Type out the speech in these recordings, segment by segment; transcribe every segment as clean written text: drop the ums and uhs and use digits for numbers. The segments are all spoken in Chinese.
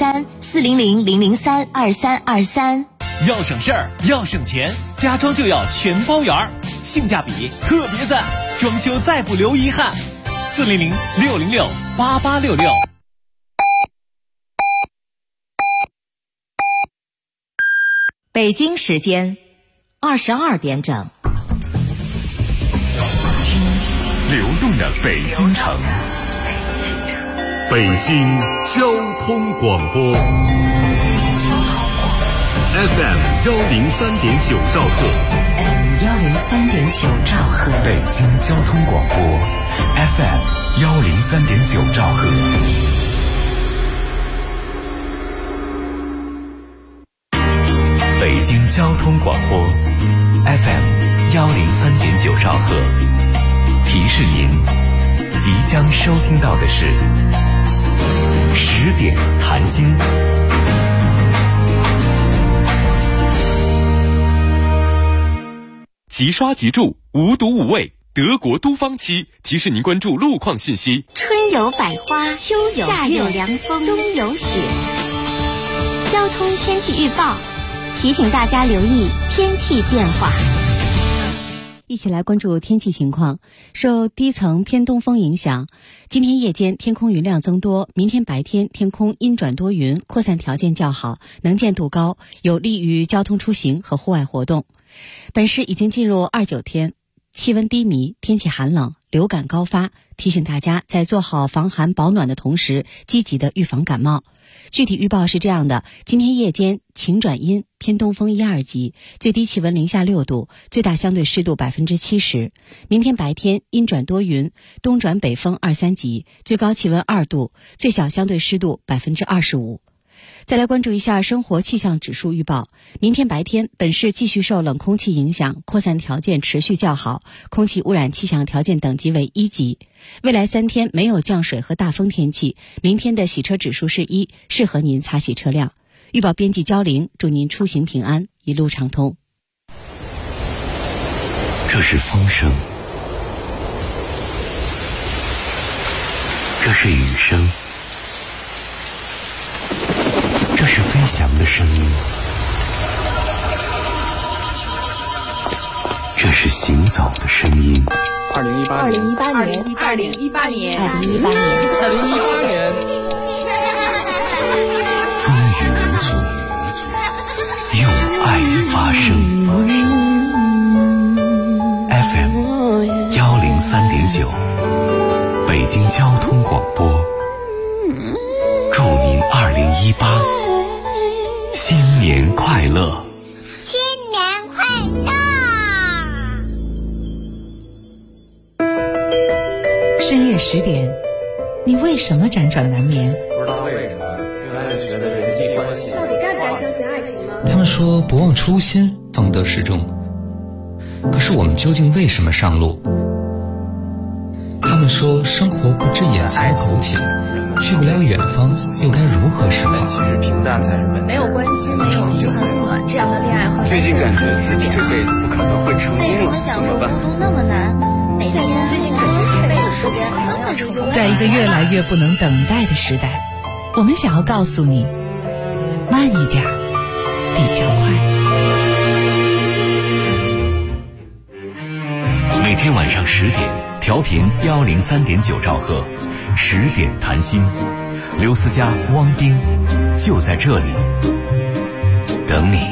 234000032323。 要省事儿，要省钱，家装就要全包圆，性价比特别赞，装修再不留遗憾。400-606-8866。 北京时间22点整。 听流动的北京城，北京交通广播 FM 103.9兆赫， FM 103.9兆赫， 北京交通广播 FM 103.9兆赫。北京交通广播 FM 103.9兆赫，提示您即将收听到的是10点谈心。 即刷即住，无毒无味，德国都芳漆提示您关注路况信息。 春有百花，秋有夏有凉风，冬有雪。交通天气预报提醒大家留意天气变化。 一起来关注天气情况。受低层偏东风影响，今天夜间天空云量增多，明天白天天空阴转多云，扩散条件较好，能见度高，有利于交通出行和户外活动。本市已经进入29天，气温低迷，天气寒冷，流感高发，提醒大家在做好防寒保暖的同时，积极的预防感冒。具体预报是这样的：今天夜间晴转阴，偏东风1、2级，最低气温0下6度，最大相对湿度70%。明天白天阴转多云，东转北风2、3级，最高气温2度，最小相对湿度25%。再来关注一下生活气象指数预报。明天白天，本市继续受冷空气影响，扩散条件持续较好，空气污染气象条件等级为1级。未来3天没有降水和大风天气，明天的洗车指数是1，适合您擦洗车辆。预报编辑焦玲，祝您出行平安，一路畅通。 这是风声，这是雨声，这是飞翔的声音，这是行走的声音。 2018年， 风雨无阻，用爱发声。FM 103.9，北京交通广播，祝您2018新年快乐！ 新年快乐！ 深夜10点，你为什么辗转难眠？ 不知道为什么，越来越觉得人际关系到底该不该相信爱情呢？ 他们说不忘初心，方得始终。可是我们究竟为什么上路？他们说生活不止眼前苟且，去不了远方，又该如何是好？ 其实平淡才是本质。 没有关系，没有就很暖，这样的恋爱和最近感觉自己这辈子不可能会成功了， 为什么享受孤独那么难？每天最近感觉这辈子时间这么成功。 在一个越来越不能等待的时代，我们想要告诉你，慢一点比较快。 每天晚上10点，调频103.9兆赫，10点谈心，刘思佳、汪冰就在这里等你。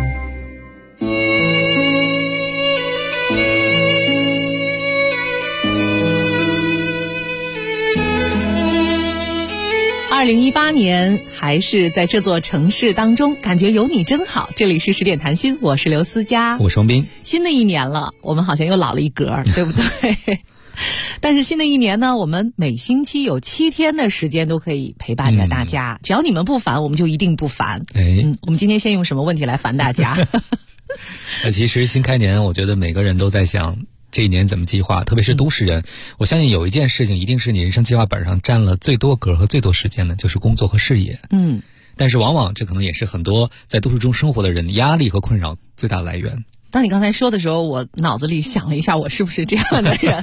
2018年还是在这座城市当中，感觉有你真好。这里是10点谈心，我是刘思佳， 我是王斌。 新的一年了，我们好像又老了一格，对不对？但是新的一年呢，我们每星期有7天的时间都可以陪伴着大家，只要你们不烦，我们就一定不烦。我们今天先用什么问题来烦大家？ 其实新开年，我觉得每个人都在想这一年怎么计划，特别是都市人，我相信有一件事情一定是你人生计划本上占了最多格和最多时间的，就是工作和事业。但是往往这可能也是很多在都市中生活的人压力和困扰最大的来源。 当你刚才说的时候，我脑子里想了一下，我是不是这样的人？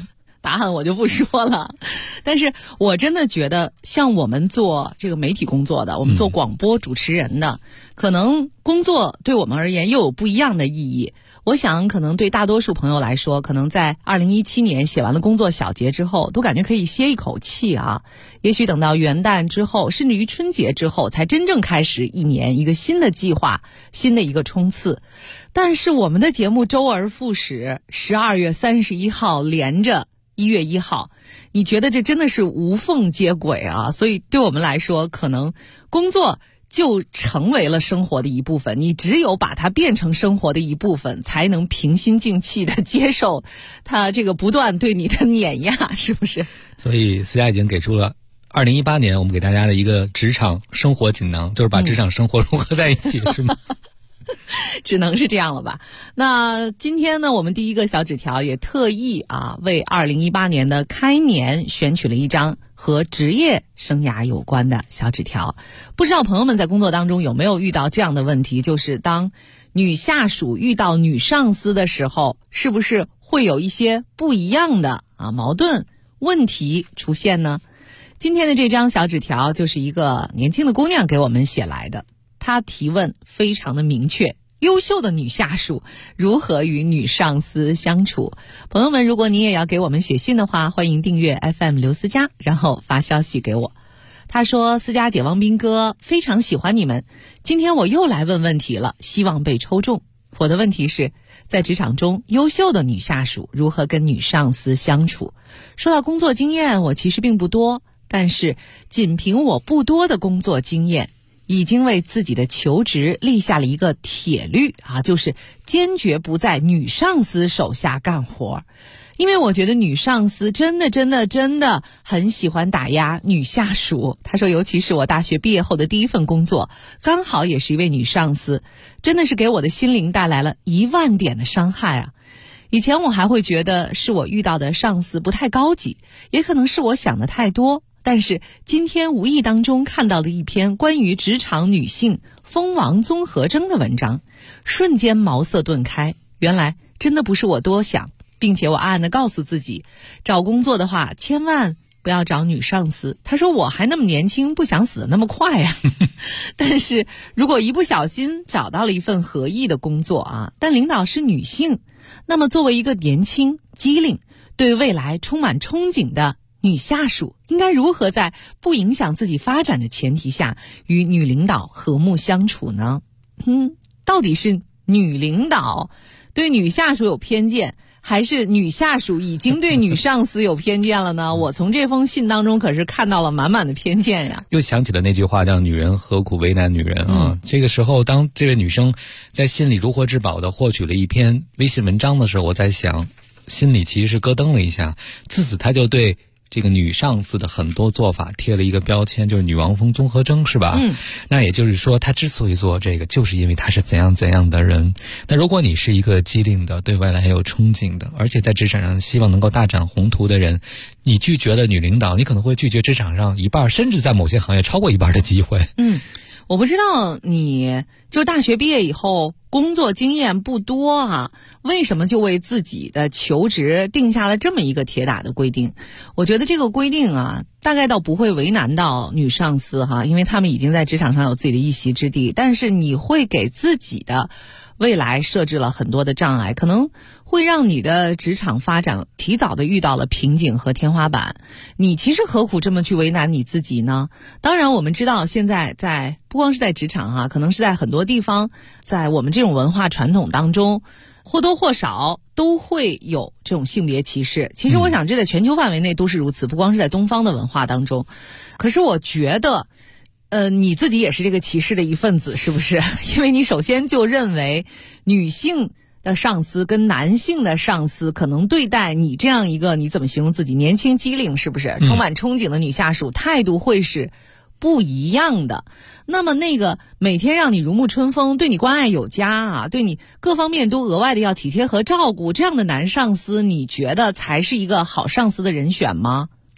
答案我就不说了。但是我真的觉得，像我们做这个媒体工作的，我们做广播主持人的，可能工作对我们而言又有不一样的意义。我想可能对大多数朋友来说，可能在2017年写完了工作小结之后，都感觉可以歇一口气啊。也许等到元旦之后，甚至于春节之后，才真正开始一年一个新的计划，新的一个冲刺。但是我们的节目周而复始，12月31号连着1月1号，你觉得这真的是无缝接轨啊？所以对我们来说，可能工作就成为了生活的一部分，你只有把它变成生活的一部分，才能平心静气的接受它这个不断对你的碾压，是不是？ 所以思佳已经给出了2018年我们给大家的一个职场生活锦囊，就是把职场生活融合在一起，是吗？ 只能是这样了吧。那今天呢，我们第一个小纸条也特意为2018年的开年选取了一张和职业生涯有关的小纸条。不知道朋友们在工作当中有没有遇到这样的问题，就是当女下属遇到女上司的时候，是不是会有一些不一样的矛盾问题出现呢？今天的这张小纸条就是一个年轻的姑娘给我们写来的。她提问非常的明确，优秀的女下属如何与女上司相处？朋友们，如果你也要给我们写信的话，欢迎订阅 FM 刘思佳，然后发消息给我。她说，思佳姐、王斌哥，非常喜欢你们，今天我又来问问题了，希望被抽中。我的问题是，在职场中，优秀的女下属如何跟女上司相处？说到工作经验，我其实并不多，但是仅凭我不多的工作经验，已经为自己的求职立下了一个铁律就是坚决不在女上司手下干活。因为我觉得女上司真的很喜欢打压女下属。他说，尤其是我大学毕业后的第一份工作，刚好也是一位女上司，真的是给我的心灵带来了10000点的伤害啊。以前我还会觉得是我遇到的上司不太高级，也可能是我想的太多。但是今天无意当中看到了一篇关于职场女性锋芒综合征的文章，瞬间茅塞顿开，原来真的不是我多想，并且我暗暗地告诉自己，找工作的话千万不要找女上司。他说我还那么年轻，不想死得那么快呀。但是如果一不小心找到了一份合意的工作但领导是女性，那么作为一个年轻机灵对未来充满憧憬的女下属，应该如何在不影响自己发展的前提下与女领导和睦相处呢？到底是女领导对女下属有偏见，还是女下属已经对女上司有偏见了呢？我从这封信当中可是看到了满满的偏见呀。 又想起了那句话，叫女人何苦为难女人啊。这个时候，当这位女生在心里如获至宝的获取了一篇微信文章的时候，我在想，心里其实是咯噔了一下。自此她就对这个女上司的很多做法贴了一个标签，就是女王风综合征，是吧？那也就是说，她之所以做这个，就是因为她是怎样怎样的人。那如果你是一个机灵的，对未来有憧憬的，而且在职场上希望能够大展宏图的人，你拒绝了女领导，你可能会拒绝职场上一半，甚至在某些行业超过一半的机会。 我不知道你就大学毕业以后工作经验不多为什么就为自己的求职定下了这么一个铁打的规定？我觉得这个规定大概倒不会为难到女上司因为他们已经在职场上有自己的一席之地，但是你会给自己的未来设置了很多的障碍，可能会让你的职场发展提早的遇到了瓶颈和天花板。你其实何苦这么去为难你自己呢？当然我们知道现在在不光是在职场可能是在很多地方，在我们这种文化传统当中，或多或少都会有这种性别歧视。其实我想这在全球范围内都是如此，不光是在东方的文化当中。可是我觉得你自己也是这个歧视的一份子，是不是？因为你首先就认为女性的上司跟男性的上司可能对待你这样一个，你怎么形容自己，年轻机灵是不是充满憧憬的女下属，态度会是不一样的。那么那个每天让你如沐春风，对你关爱有加对你各方面都额外的要体贴和照顾，这样的男上司，你觉得才是一个好上司的人选吗？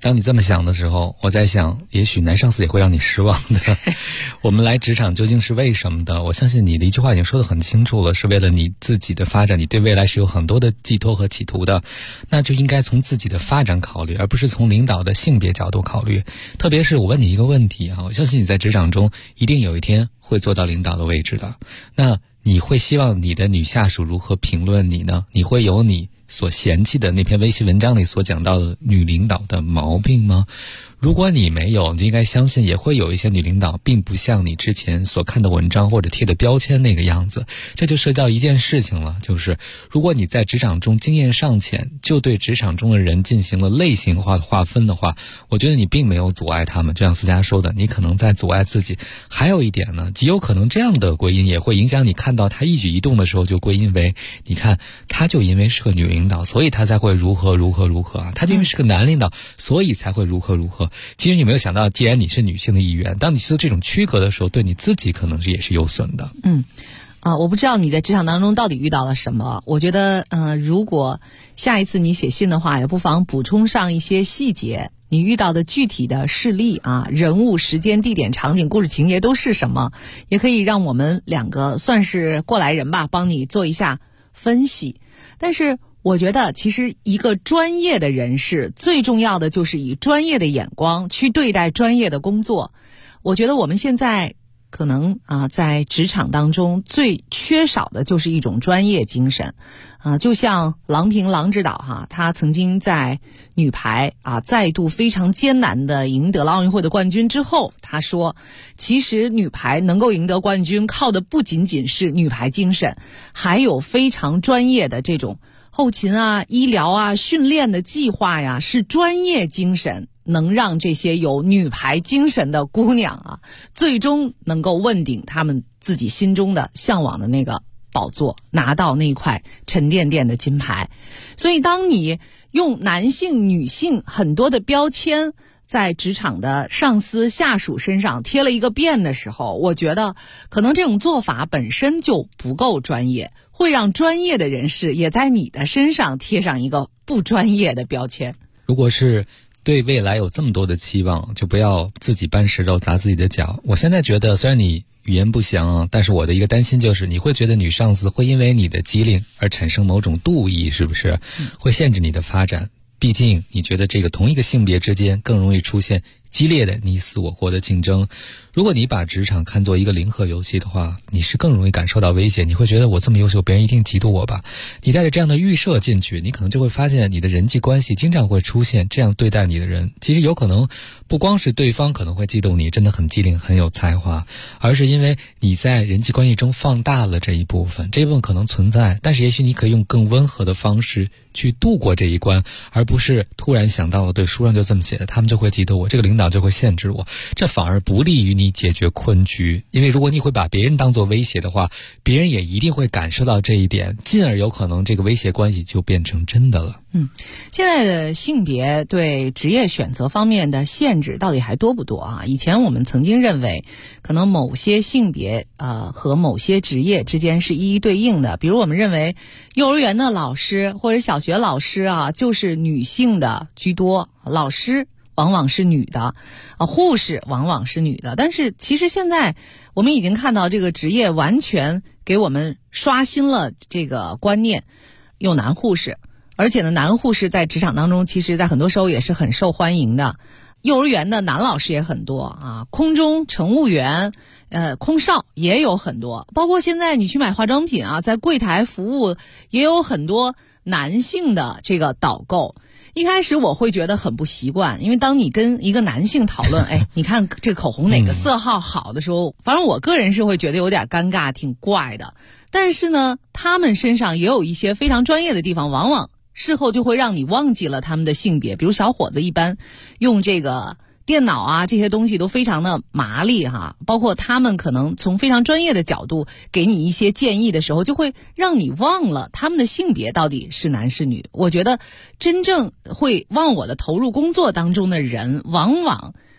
当你这么想的时候，我在想，也许男上司也会让你失望的。我们来职场究竟是为什么的？我相信你的一句话已经说得很清楚了，是为了你自己的发展，你对未来是有很多的寄托和企图的，那就应该从自己的发展考虑，而不是从领导的性别角度考虑。特别是我问你一个问题啊，我相信你在职场中一定有一天会做到领导的位置的，那你会希望你的女下属如何评论你呢？你会有你所嫌弃的那篇微信文章里所讲到的女领导的毛病吗？如果你没有，你就应该相信也会有一些女领导并不像你之前所看的文章或者贴的标签那个样子。这就涉及到一件事情了，就是如果你在职场中经验尚浅，就对职场中的人进行了类型化的划分的话，我觉得你并没有阻碍他们，就像思佳说的，你可能在阻碍自己。还有一点呢，极有可能这样的归因也会影响你看到他一举一动的时候就归因为，你看他就因为是个女领导，所以他才会如何啊，他就因为是个男领导，所以才会如何。其实你没有想到，既然你是女性的一员，当你做这种区隔的时候，对你自己可能也是有损的。 我不知道你在职场当中到底遇到了什么。我觉得如果下一次你写信的话，也不妨补充上一些细节，你遇到的具体的事例啊，人物、时间、地点、场景、故事情节都是什么，也可以让我们两个算是过来人吧，帮你做一下分析。但是我觉得其实一个专业的人士最重要的就是以专业的眼光去对待专业的工作。我觉得我们现在可能在职场当中最缺少的就是一种专业精神就像郎平郎指导他曾经在女排再度非常艰难的赢得了奥运会的冠军之后，他说其实女排能够赢得冠军靠的不仅仅是女排精神，还有非常专业的这种后勤医疗训练的计划呀，是专业精神能让这些有女排精神的姑娘最终能够问鼎他们自己心中的向往的那个宝座，拿到那块沉甸甸的金牌。所以当你用男性女性很多的标签在职场的上司下属身上贴了一个遍的时候，我觉得可能这种做法本身就不够专业，会让专业的人士也在你的身上贴上一个不专业的标签。 如果是对未来有这么多的期望，就不要自己搬石头砸自己的脚。我现在觉得虽然你语言不详但是我的一个担心就是你会觉得女上司会因为你的机灵而产生某种妒意，是不是会限制你的发展？毕竟你觉得这个同一个性别之间更容易出现激烈的你死我活的竞争。如果你把职场看作一个零和游戏的话，你是更容易感受到威胁，你会觉得我这么优秀，别人一定嫉妒我吧。你带着这样的预设进去，你可能就会发现你的人际关系经常会出现这样对待你的人。其实有可能不光是对方可能会嫉妒你真的很机灵很有才华，而是因为你在人际关系中放大了这一部分，这一部分可能存在，但是也许你可以用更温和的方式去度过这一关，而不是突然想到了对书上就这么写的，他们就会嫉妒我，这个领导就会限制我，这反而不利于你解决困局。因为如果你会把别人当作威胁的话，别人也一定会感受到这一点，进而有可能这个威胁关系就变成真的了。 现在的性别对职业选择方面的限制到底还多不多以前我们曾经认为可能某些性别和某些职业之间是一一对应的，比如我们认为幼儿园的老师或者小学老师就是女性的居多，老师往往是女的护士往往是女的。但是其实现在我们已经看到这个职业完全给我们刷新了这个观念，有男护士，而且呢男护士在职场当中其实在很多时候也是很受欢迎的。幼儿园的男老师也很多空中乘务员空少也有很多，包括现在你去买化妆品在柜台服务也有很多男性的这个导购。一开始我会觉得很不习惯，因为当你跟一个男性讨论你看这个口红哪个色号好的时候，反正我个人是会觉得有点尴尬挺怪的。但是呢他们身上也有一些非常专业的地方，往往事后就会让你忘记了他们的性别。比如小伙子一般用这个电脑这些东西都非常的麻利包括他们可能从非常专业的角度给你一些建议的时候，就会让你忘了他们的性别到底是男是女。我觉得真正会忘我的投入工作当中的人，往往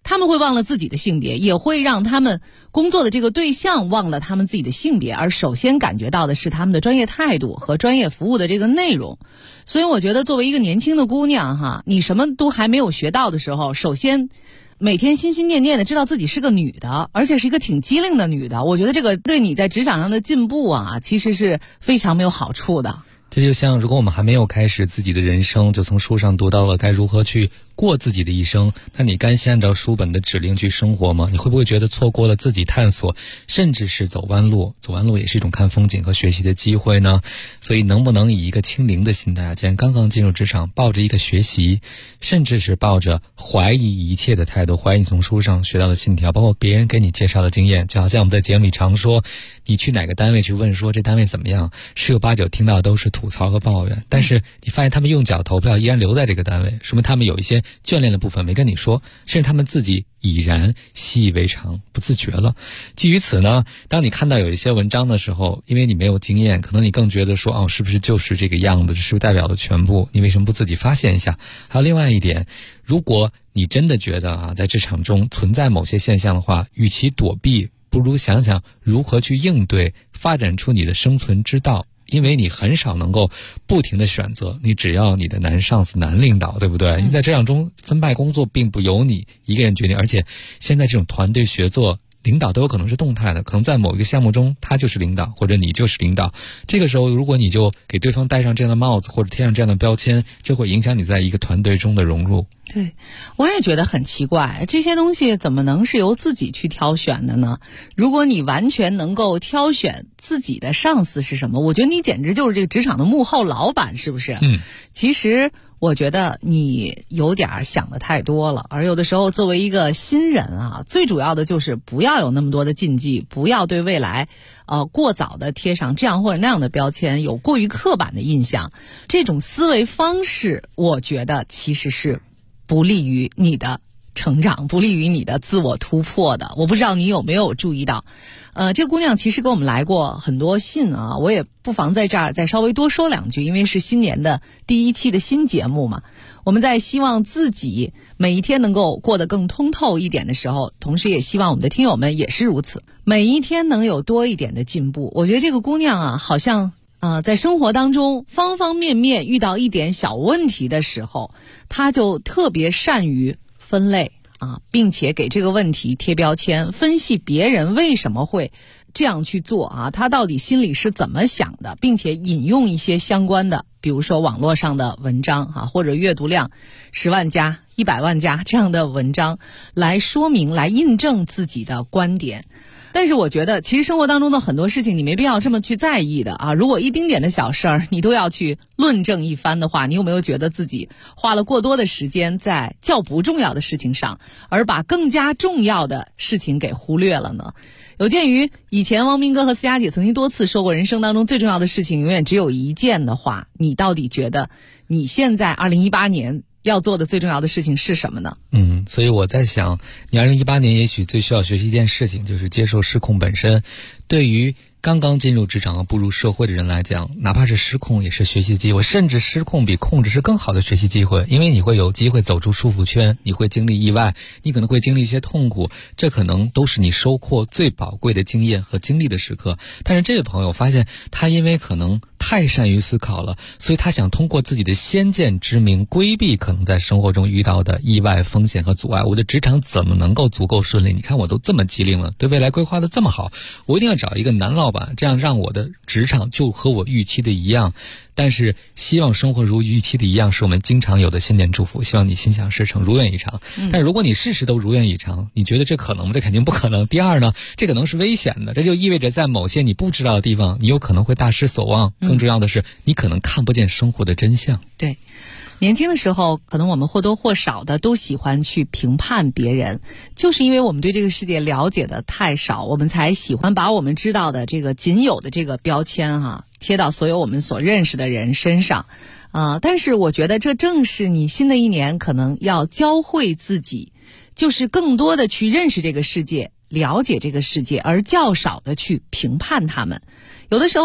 他们会忘了自己的性别，也会让他们工作的这个对象忘了他们自己的性别，而首先感觉到的是他们的专业态度和专业服务的这个内容。所以我觉得作为一个年轻的姑娘哈，你什么都还没有学到的时候，首先每天心心念念的知道自己是个女的，而且是一个挺机灵的女的，我觉得这个对你在职场上的进步啊，其实是非常没有好处的。 这就像如果我们还没有开始自己的人生，就从书上读到了该如何去过自己的一生，那你甘心按照书本的指令去生活吗？你会不会觉得错过了自己探索，甚至是走弯路？走弯路也是一种看风景和学习的机会呢？所以能不能以一个清零的心态，既然刚刚进入职场，抱着一个学习，甚至是抱着怀疑一切的态度，怀疑你从书上学到的信条，包括别人给你介绍的经验，就好像我们在节目里常说，你去哪个单位去问说这单位怎么样，十有八九听到都是吐槽和抱怨，但是你发现他们用脚投票依然留在这个单位，说明他们有一些眷恋的部分没跟你说，甚至他们自己已然习以为常，不自觉了。基于此呢，当你看到有一些文章的时候，因为你没有经验，可能你更觉得说是不是就是这个样子，这是不是代表了全部，你为什么不自己发现一下？还有另外一点，如果你真的觉得在职场中存在某些现象的话，与其躲避，不如想想如何去应对，发展出你的生存之道。因为你很少能够不停的选择，你只要你的男上司男领导，对不对？你在职场中分派工作并不由你一个人决定，而且现在这种团队协作，领导都有可能是动态的，可能在某一个项目中他就是领导，或者你就是领导。这个时候如果你就给对方戴上这样的帽子，或者贴上这样的标签，就会影响你在一个团队中的融入。 对，我也觉得很奇怪，这些东西怎么能是由自己去挑选的呢？如果你完全能够挑选自己的上司是什么，我觉得你简直就是这个职场的幕后老板，是不是？其实我觉得你有点想的太多了，而有的时候作为一个新人啊，最主要的就是不要有那么多的禁忌，不要对未来过早的贴上这样或者那样的标签，有过于刻板的印象。这种思维方式我觉得其实是不利于你的成长，不利于你的自我突破的。我不知道你有没有注意到，这个姑娘其实给我们来过很多信啊，我也不妨在这儿再稍微多说两句，因为是新年的第一期的新节目嘛。我们在希望自己每一天能够过得更通透一点的时候，同时也希望我们的听友们也是如此，每一天能有多一点的进步。我觉得这个姑娘啊，好像在生活当中方方面面遇到一点小问题的时候，她就特别善于分类并且给这个问题贴标签，分析别人为什么会这样去做他到底心里是怎么想的，并且引用一些相关的，比如说网络上的文章或者阅读量10万加、100万加这样的文章来说明、来印证自己的观点。但是我觉得其实生活当中的很多事情你没必要这么去在意的如果一丁点的小事儿你都要去论证一番的话，你有没有觉得自己花了过多的时间在较不重要的事情上，而把更加重要的事情给忽略了呢？有鉴于以前汪斌哥和思佳姐曾经多次说过，人生当中最重要的事情永远只有一件的话，你到底觉得你现在2018年要做的最重要的事情是什么呢？ 所以我在想，你2018年也许最需要学习一件事情，就是接受失控本身。对于刚刚进入职场和步入社会的人来讲，哪怕是失控也是学习机会，甚至失控比控制是更好的学习机会，因为你会有机会走出束缚圈，你会经历意外，你可能会经历一些痛苦，这可能都是你收获最宝贵的经验和经历的时刻。但是这位朋友发现，他因为可能太善于思考了，所以他想通过自己的先见之明规避可能在生活中遇到的意外风险和阻碍。我的职场怎么能够足够顺利？你看我都这么机灵了，对未来规划的这么好，我一定要找一个男老板，这样让我的职场就和我预期的一样。但是希望生活如预期的一样是我们经常有的新年祝福，希望你心想事成，如愿以偿。但如果你事事都如愿以偿，你觉得这可能吗？这肯定不可能。第二呢，这可能是危险的，这就意味着在某些你不知道的地方，你有可能会大失所望。更重要的是，你可能看不见生活的真相。 对，年轻的时候可能我们或多或少的都喜欢去评判别人，就是因为我们对这个世界了解的太少，我们才喜欢把我们知道的这个仅有的这个标签贴到所有我们所认识的人身上但是我觉得这正是你新的一年可能要教会自己，就是更多的去认识这个世界，了解这个世界，而较少的去评判他们。有的时候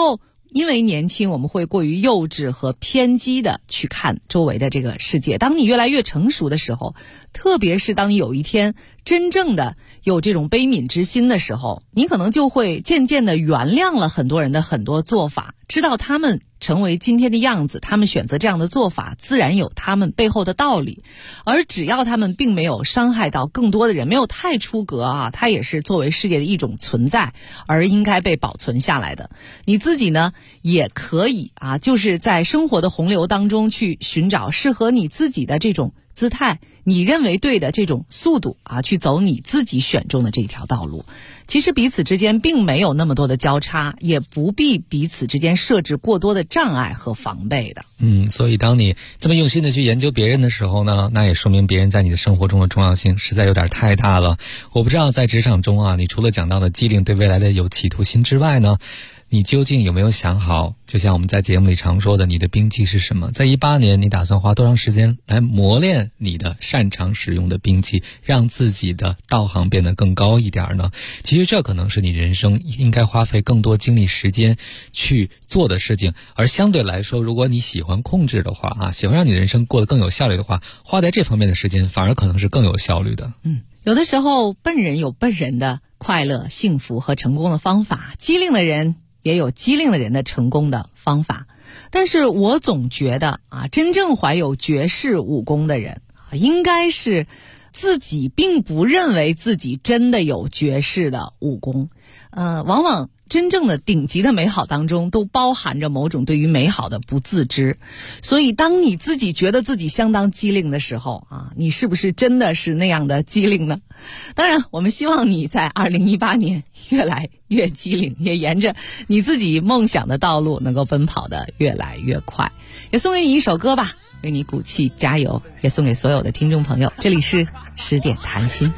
因为年轻，我们会过于幼稚和偏激的去看周围的这个世界。当你越来越成熟的时候，特别是当你有一天真正的有这种悲悯之心的时候，你可能就会渐渐的原谅了很多人的很多做法，知道他们成为今天的样子，他们选择这样的做法自然有他们背后的道理，而只要他们并没有伤害到更多的人，没有太出格啊，它也是作为世界的一种存在而应该被保存下来的。你自己呢也可以啊，就是在生活的洪流当中去寻找适合你自己的这种姿态，你认为对的这种速度啊，去走你自己选中的这条道路。其实彼此之间并没有那么多的交叉，也不必彼此之间设置过多的障碍和防备的。 所以当你这么用心的去研究别人的时候呢，那也说明别人在你的生活中的重要性实在有点太大了。我不知道在职场中啊，你除了讲到的机灵对未来的有企图心之外呢，你究竟有没有想好，就像我们在节目里常说的，你的兵器是什么？在18年，你打算花多长时间来磨练你的擅长使用的兵器，让自己的道行变得更高一点呢？其实这可能是你人生应该花费更多精力时间去做的事情。而相对来说，如果你喜欢控制的话啊，喜欢让你的人生过得更有效率的话，花在这方面的时间反而可能是更有效率的。 有的时候笨人有笨人的快乐、幸福和成功的方法，机灵的人也有机灵的人的成功的方法。但是我总觉得啊，真正怀有绝世武功的人应该是自己并不认为自己真的有绝世的武功。往往真正的顶级的美好当中都包含着某种对于美好的不自知。所以当你自己觉得自己相当机灵的时候啊，你是不是真的是那样的机灵呢？当然我们希望你在2018年越来越机灵，也沿着你自己梦想的道路能够奔跑得越来越快。也送给你一首歌吧，为你鼓气加油，也送给所有的听众朋友。这里是10点谈心。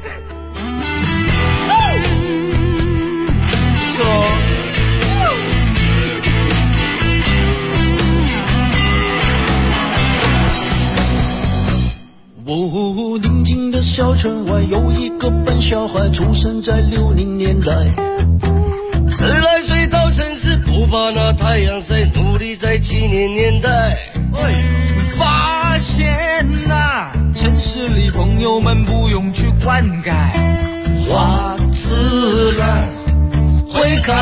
宁静的小城外有一个笨小孩，出生在60年代，10来岁到城市，不怕那太阳晒，努力在70年代发现城市里朋友们不用去灌溉， 花自然会开。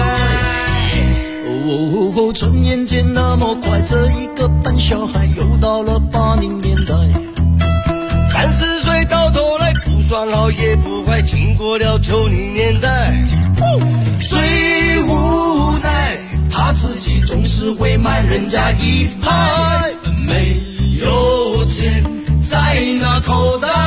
转眼间那么快，这一个笨小孩又到了80年代，30岁到头来不算好也不坏，经过了90年代，最无奈他自己总是会慢人家一拍，没有钱在那口袋，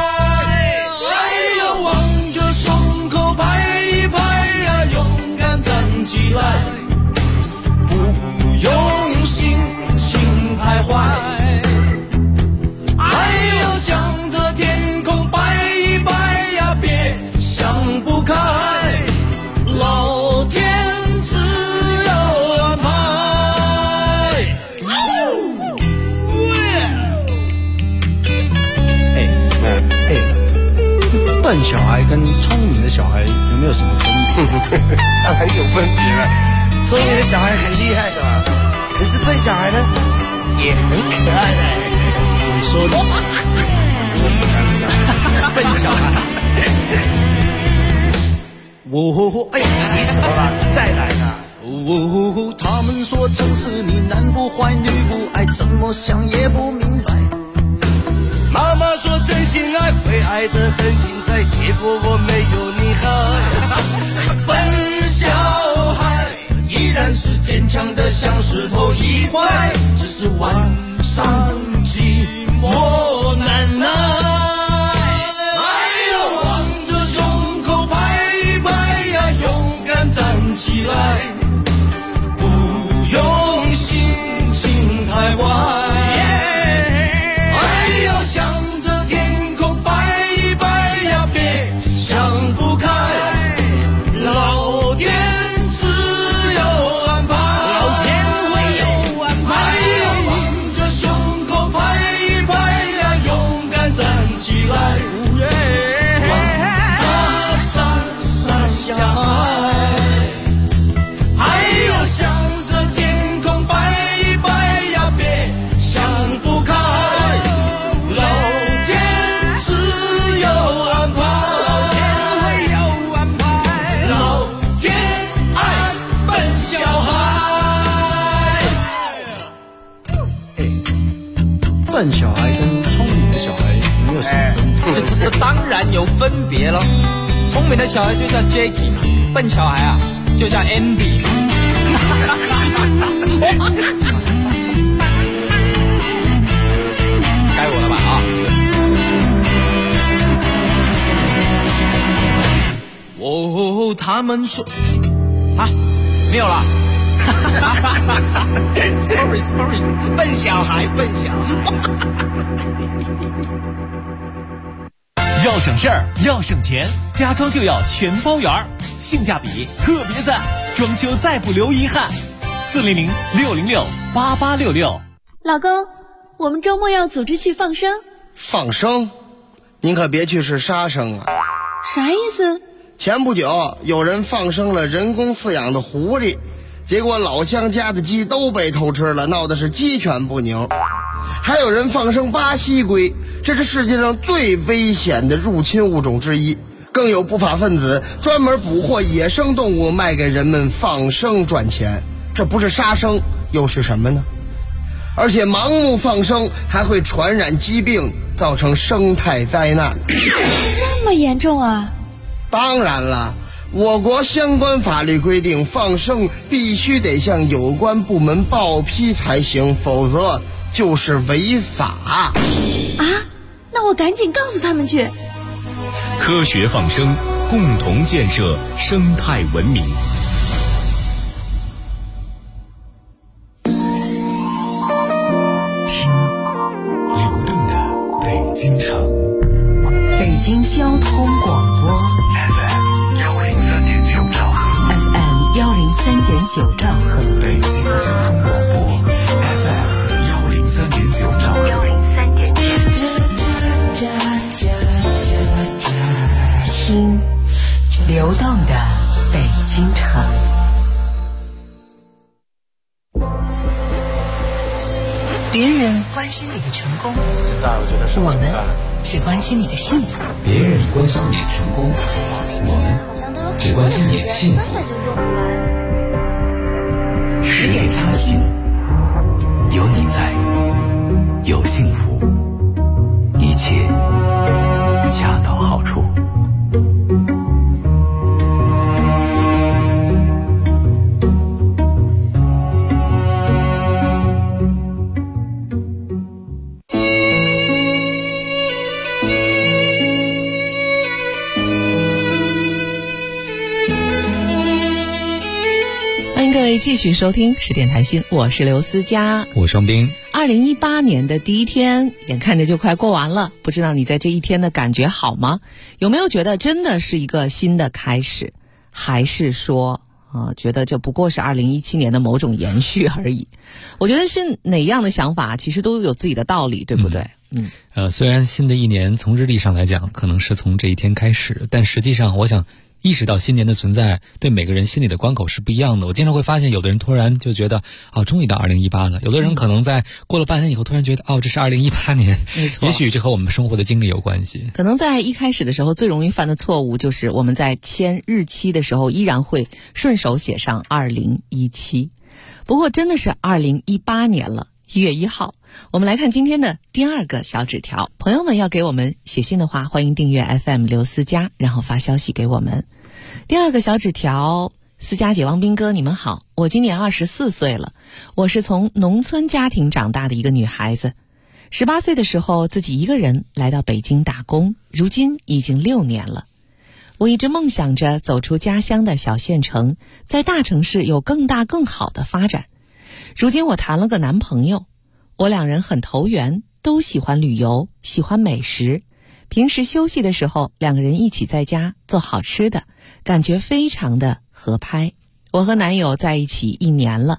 哎呀，望着胸口拍一拍呀，勇敢站起来，不用心情太坏，还要向着天空摆一摆呀，别想不开，老天自有安排。笨小孩跟聪明的小孩有没有什么分别？ 当然有分别了，聪明的小孩很厉害的嘛，可是笨小孩呢也很可爱的。 你说的， 笨小孩。哎呀，急什么了？再来啦！ 他们说城市里男不坏女不爱，怎么想也不明白。 妈妈说真心爱会爱得很精彩，结果我没有你好。 笨小孩依然是坚强的像石头一块，只是晚上寂寞难耐。哎呦，望着胸口拍一拍呀，勇敢站起来，不用心情太坏。 笨小孩跟聪明的小孩有没有什么分别？ 这当然有分别了。聪明的小孩就叫 Jacky 嘛，笨小孩啊就叫 Andy 嘛。该我了吧啊！哦，他们说啊，没有了。Sorry， 笨小孩。 要省事儿，要省钱，家装就要全包圆儿，性价比特别赞，装修再不留遗憾。400-606-8866。 老公，我们周末要组织去放生。 放生？您可别去是杀生啊！ 啥意思？ 前不久有人放生了人工饲养的狐狸，结果老乡家的鸡都被偷吃了，闹的是鸡犬不宁。还有人放生巴西龟，这是世界上最危险的入侵物种之一。更有不法分子专门捕获野生动物卖给人们放生赚钱，这不是杀生又是什么呢？而且盲目放生还会传染疾病，造成生态灾难。 这么严重啊？ 当然了，我国相关法律规定，放生必须得向有关部门报批才行，否则就是违法。 啊？那我赶紧告诉他们去。 科学放生，共同建设生态文明。 听流动的北京城， 北京交通广播 FM 103.9兆赫 ，FM 103.9兆赫， 北京交通广播 FM 103.9兆赫，103.9。 听流动的北京城。别人关心你的成功， 现在我觉得是我们只关心你的幸福。 别人关心你的成功，我们只关心你的幸福。 10点开心，有你在，有幸福，一切恰到好处。 各位继续收听10点谈心，我是刘思佳， 我双冰。 2018年的第一天眼看着就快过完了，不知道你在这一天的感觉好吗？有没有觉得真的是一个新的开始，还是说觉得这不过是2017年的某种延续而已？我觉得是哪样的想法其实都有自己的道理，对不对？ 虽然新的一年从日历上来讲可能是从这一天开始，但实际上我想意识到新年的存在对每个人心里的关口是不一样的。我经常会发现有的人突然就觉得终于到2018了，有的人可能在过了半年以后突然觉得这是2018年。 没错， 也许这和我们生活的经历有关系。 可能在一开始的时候最容易犯的错误就是我们在签日期的时候依然会顺手写上2017。不过真的是2018年了，1月1号。我们来看今天的第二个小纸条。朋友们要给我们写信的话，欢迎订阅 FM 刘思佳，然后发消息给我们。第二个小纸条，思佳姐、王斌哥，你们好，我今年24岁了，我是从农村家庭长大的一个女孩子。18岁的时候自己一个人来到北京打工，如今已经6年了。我一直梦想着走出家乡的小县城，在大城市有更大更好的发展。如今我谈了个男朋友，我两人很投缘，都喜欢旅游，喜欢美食。平时休息的时候，两个人一起在家做好吃的，感觉非常的合拍。我和男友在一起1年了，